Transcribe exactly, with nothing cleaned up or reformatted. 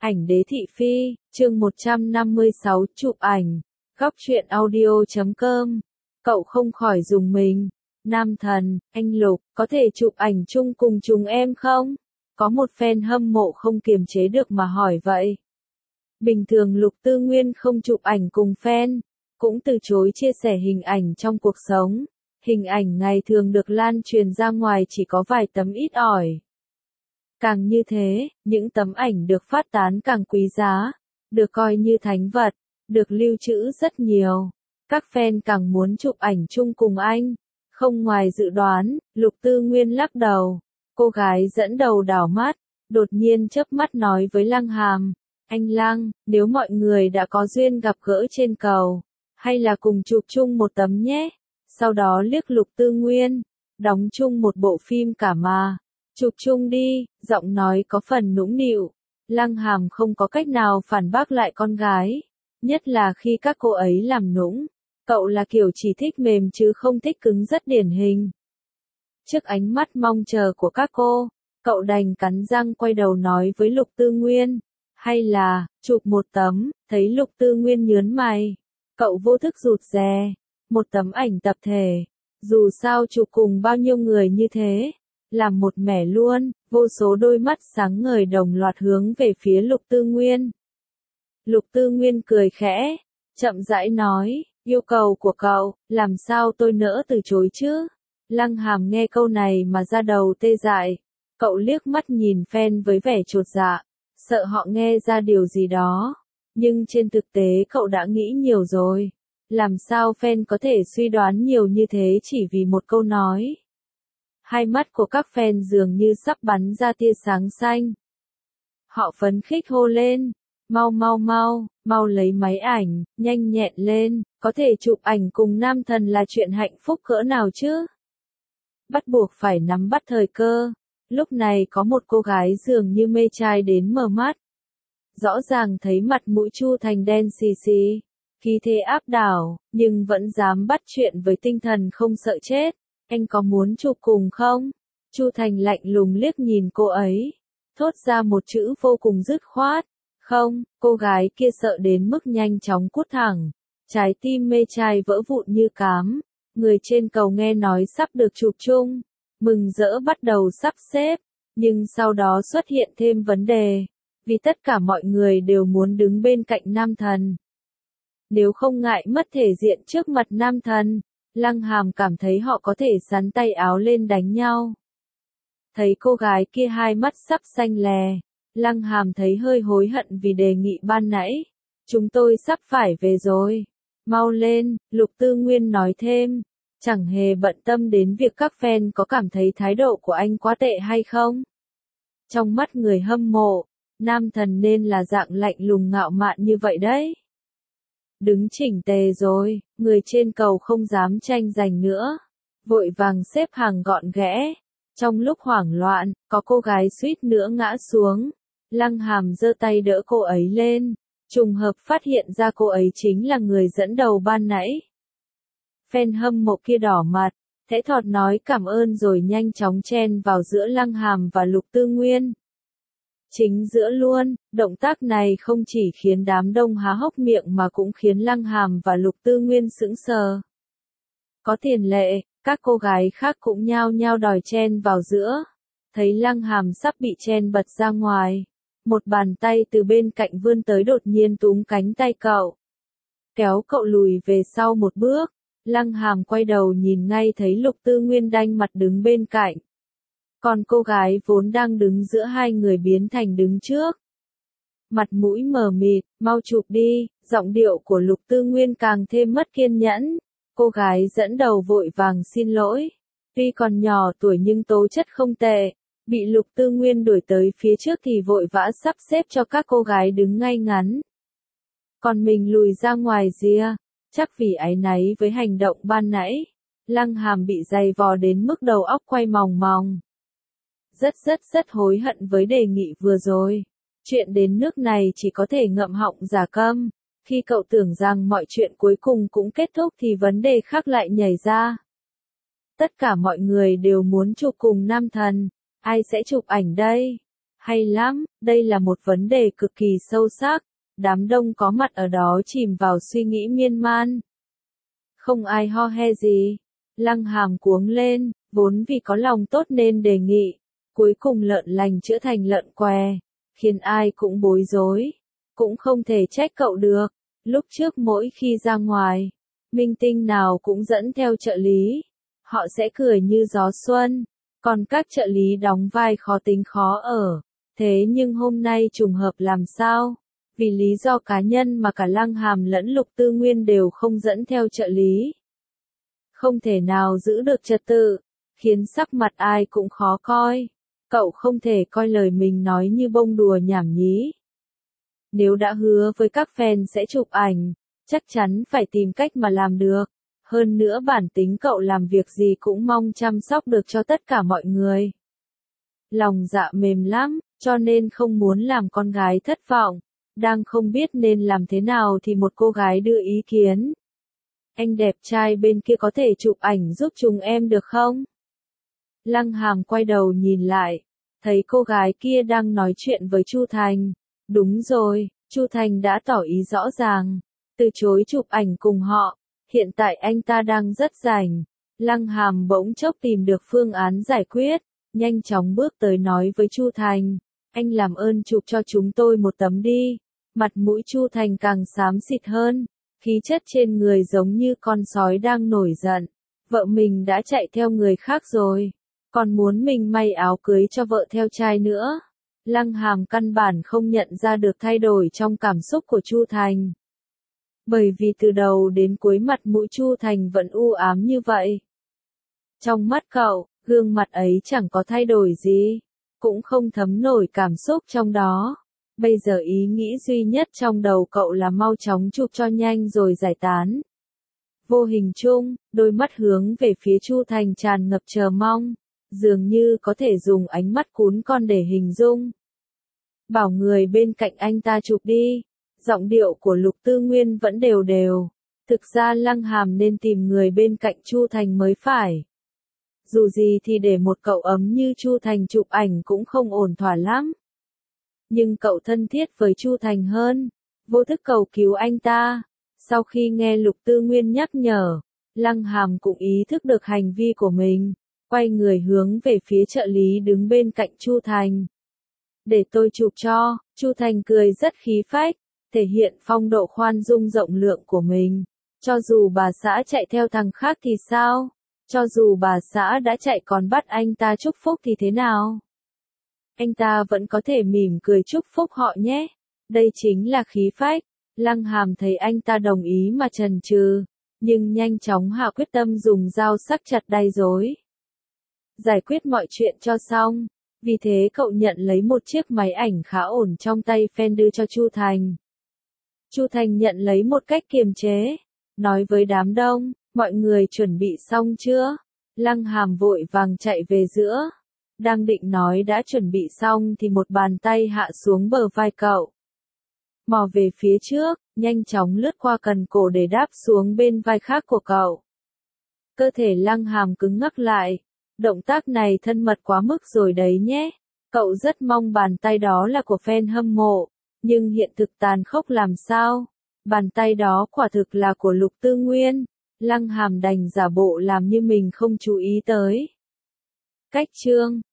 Ảnh đế thị phi, chương một trăm năm mươi sáu, chụp ảnh. Góc truyện audio chấm com. Cậu không khỏi dùng mình. Nam thần, anh Lục, có thể chụp ảnh chung cùng chúng em không? Có một fan hâm mộ không kiềm chế được mà hỏi vậy. Bình thường Lục Tư Nguyên không chụp ảnh cùng fan, cũng từ chối chia sẻ hình ảnh trong cuộc sống. Hình ảnh ngày thường được lan truyền ra ngoài chỉ có vài tấm ít ỏi. Càng như thế, những tấm ảnh được phát tán càng quý giá, được coi như thánh vật, được lưu trữ rất nhiều. Các fan càng muốn chụp ảnh chung cùng anh. Không ngoài dự đoán, Lục Tư Nguyên lắc đầu. Cô gái dẫn đầu đảo mắt, đột nhiên chớp mắt nói với Lăng Hàm. Anh Lăng, nếu mọi người đã có duyên gặp gỡ trên cầu, hay là cùng chụp chung một tấm nhé. Sau đó liếc Lục Tư Nguyên, đóng chung một bộ phim cả mà. Chụp chung đi, giọng nói có phần nũng nịu. Lăng Hàm không có cách nào phản bác lại con gái. Nhất là khi các cô ấy làm nũng. Cậu là kiểu chỉ thích mềm chứ không thích cứng rất điển hình. Trước ánh mắt mong chờ của các cô, cậu đành cắn răng quay đầu nói với Lục Tư Nguyên. Hay là, chụp một tấm, thấy Lục Tư Nguyên nhớn mày. Cậu vô thức rụt rè. Một tấm ảnh tập thể. Dù sao chụp cùng bao nhiêu người như thế. Làm một mẻ luôn, vô số đôi mắt sáng ngời đồng loạt hướng về phía Lục Tư Nguyên. Lục Tư Nguyên cười khẽ, chậm rãi nói, yêu cầu của cậu, làm sao tôi nỡ từ chối chứ? Lăng Hàm nghe câu này mà ra đầu tê dại. Cậu liếc mắt nhìn fan với vẻ chột dạ, sợ họ nghe ra điều gì đó. Nhưng trên thực tế cậu đã nghĩ nhiều rồi. Làm sao fan có thể suy đoán nhiều như thế chỉ vì một câu nói? Hai mắt của các fan dường như sắp bắn ra tia sáng xanh. Họ phấn khích hô lên, mau mau mau, mau lấy máy ảnh, nhanh nhẹn lên, có thể chụp ảnh cùng nam thần là chuyện hạnh phúc cỡ nào chứ? Bắt buộc phải nắm bắt thời cơ. Lúc này có một cô gái dường như mê trai đến mờ mắt. Rõ ràng thấy mặt mũi Chu Thành đen xì xì, khí thế áp đảo, nhưng vẫn dám bắt chuyện với tinh thần không sợ chết. Anh có muốn chụp cùng không? Chu Thành lạnh lùng liếc nhìn cô ấy, thốt ra một chữ vô cùng dứt khoát. Không, cô gái kia sợ đến mức nhanh chóng cút thẳng. Trái tim mê trai vỡ vụn như cám. Người trên cầu nghe nói sắp được chụp chung, mừng rỡ bắt đầu sắp xếp. Nhưng sau đó xuất hiện thêm vấn đề. Vì tất cả mọi người đều muốn đứng bên cạnh nam thần. Nếu không ngại mất thể diện trước mặt nam thần, Lăng Hàm cảm thấy họ có thể sắn tay áo lên đánh nhau. Thấy cô gái kia hai mắt sắp xanh lè, Lăng Hàm thấy hơi hối hận vì đề nghị ban nãy. Chúng tôi sắp phải về rồi. Mau lên, Lục Tư Nguyên nói thêm. Chẳng hề bận tâm đến việc các fan có cảm thấy thái độ của anh quá tệ hay không. Trong mắt người hâm mộ, nam thần nên là dạng lạnh lùng ngạo mạn như vậy đấy. Đứng chỉnh tề rồi, người trên cầu không dám tranh giành nữa. Vội vàng xếp hàng gọn ghẽ. Trong lúc hoảng loạn, có cô gái suýt nữa ngã xuống. Lăng Hàm giơ tay đỡ cô ấy lên. Trùng hợp phát hiện ra cô ấy chính là người dẫn đầu ban nãy. Fan hâm mộ kia đỏ mặt, thẽ thọt nói cảm ơn rồi nhanh chóng chen vào giữa Lăng Hàm và Lục Tư Nguyên. Chính giữa luôn, động tác này không chỉ khiến đám đông há hốc miệng mà cũng khiến Lăng Hàm và Lục Tư Nguyên sững sờ. Có tiền lệ, các cô gái khác cũng nhao nhao đòi chen vào giữa. Thấy Lăng Hàm sắp bị chen bật ra ngoài. Một bàn tay từ bên cạnh vươn tới đột nhiên túm cánh tay cậu. Kéo cậu lùi về sau một bước. Lăng Hàm quay đầu nhìn ngay thấy Lục Tư Nguyên đanh mặt đứng bên cạnh. Còn cô gái vốn đang đứng giữa hai người biến thành đứng trước. Mặt mũi mờ mịt, mau chụp đi, giọng điệu của Lục Tư Nguyên càng thêm mất kiên nhẫn. Cô gái dẫn đầu vội vàng xin lỗi. Tuy còn nhỏ tuổi nhưng tố chất không tệ. Bị Lục Tư Nguyên đuổi tới phía trước thì vội vã sắp xếp cho các cô gái đứng ngay ngắn. Còn mình lùi ra ngoài rìa. Chắc vì áy náy với hành động ban nãy. Lăng Hàm bị giày vò đến mức đầu óc quay mòng mòng. Rất rất rất hối hận với đề nghị vừa rồi. Chuyện đến nước này chỉ có thể ngậm họng giả câm. Khi cậu tưởng rằng mọi chuyện cuối cùng cũng kết thúc thì vấn đề khác lại nhảy ra. Tất cả mọi người đều muốn chụp cùng nam thần. Ai sẽ chụp ảnh đây? Hay lắm, đây là một vấn đề cực kỳ sâu sắc. Đám đông có mặt ở đó chìm vào suy nghĩ miên man. Không ai ho he gì. Lăng Hàm cuống lên, vốn vì có lòng tốt nên đề nghị. Cuối cùng lợn lành chữa thành lợn què, khiến ai cũng bối rối. Cũng không thể trách cậu được. Lúc trước mỗi khi ra ngoài, minh tinh nào cũng dẫn theo trợ lý. Họ sẽ cười như gió xuân. Còn các trợ lý đóng vai khó tính khó ở. Thế nhưng hôm nay trùng hợp làm sao? Vì lý do cá nhân mà cả Lăng Hàm lẫn Lục Tư Nguyên đều không dẫn theo trợ lý. Không thể nào giữ được trật tự, khiến sắc mặt ai cũng khó coi. Cậu không thể coi lời mình nói như bông đùa nhảm nhí. Nếu đã hứa với các fan sẽ chụp ảnh, chắc chắn phải tìm cách mà làm được. Hơn nữa bản tính cậu làm việc gì cũng mong chăm sóc được cho tất cả mọi người. Lòng dạ mềm lắm, cho nên không muốn làm con gái thất vọng. Đang không biết nên làm thế nào thì một cô gái đưa ý kiến. Anh đẹp trai bên kia có thể chụp ảnh giúp chúng em được không? Lăng Hàm quay đầu nhìn lại, thấy cô gái kia đang nói chuyện với Chu Thành. Đúng rồi, Chu Thành đã tỏ ý rõ ràng, từ chối chụp ảnh cùng họ. Hiện tại anh ta đang rất rảnh. Lăng Hàm bỗng chốc tìm được phương án giải quyết, nhanh chóng bước tới nói với Chu Thành, anh làm ơn chụp cho chúng tôi một tấm đi. Mặt mũi Chu Thành càng xám xịt hơn, khí chất trên người giống như con sói đang nổi giận. Vợ mình đã chạy theo người khác rồi, còn muốn mình may áo cưới cho vợ theo trai nữa. Lăng Hàm căn bản không nhận ra được thay đổi trong cảm xúc của Chu Thành. Bởi vì từ đầu đến cuối mặt mũi Chu Thành vẫn u ám như vậy. Trong mắt cậu, gương mặt ấy chẳng có thay đổi gì, cũng không thấm nổi cảm xúc trong đó. Bây giờ ý nghĩ duy nhất trong đầu cậu là mau chóng chụp cho nhanh rồi giải tán. Vô hình chung, đôi mắt hướng về phía Chu Thành tràn ngập chờ mong, dường như có thể dùng ánh mắt cún con để hình dung. Bảo người bên cạnh anh ta chụp đi. Giọng điệu của Lục Tư Nguyên vẫn đều đều. Thực ra Lăng Hàm nên tìm người bên cạnh Chu Thành mới phải. Dù gì thì để một cậu ấm như Chu Thành chụp ảnh cũng không ổn thỏa lắm. Nhưng cậu thân thiết với Chu Thành hơn, vô thức cầu cứu anh ta. Sau khi nghe Lục Tư Nguyên nhắc nhở, Lăng Hàm cũng ý thức được hành vi của mình, quay người hướng về phía trợ lý đứng bên cạnh Chu Thành. Để tôi chụp cho. Chu Thành cười rất khí phách, thể hiện phong độ khoan dung rộng lượng của mình. Cho dù bà xã chạy theo thằng khác thì sao? Cho dù bà xã đã chạy còn bắt anh ta chúc phúc thì thế nào? Anh ta vẫn có thể mỉm cười chúc phúc họ nhé. Đây chính là khí phách. Lăng Hàm thấy anh ta đồng ý mà chần chừ, nhưng nhanh chóng hạ quyết tâm dùng dao sắc chặt đay rối. Giải quyết mọi chuyện cho xong. Vì thế cậu nhận lấy một chiếc máy ảnh khá ổn trong tay fan đưa cho Chu Thành. Chu Thành nhận lấy một cách kiềm chế, nói với đám đông, mọi người chuẩn bị xong chưa? Lăng Hàm vội vàng chạy về giữa. Đang định nói đã chuẩn bị xong thì một bàn tay hạ xuống bờ vai cậu. Mò về phía trước, nhanh chóng lướt qua cần cổ để đáp xuống bên vai khác của cậu. Cơ thể Lăng Hàm cứng ngắc lại. Động tác này thân mật quá mức rồi đấy nhé. Cậu rất mong bàn tay đó là của fan hâm mộ. Nhưng hiện thực tàn khốc làm sao? Bàn tay đó quả thực là của Lục Tư Nguyên. Lăng Hàm đành giả bộ làm như mình không chú ý tới. Cách chương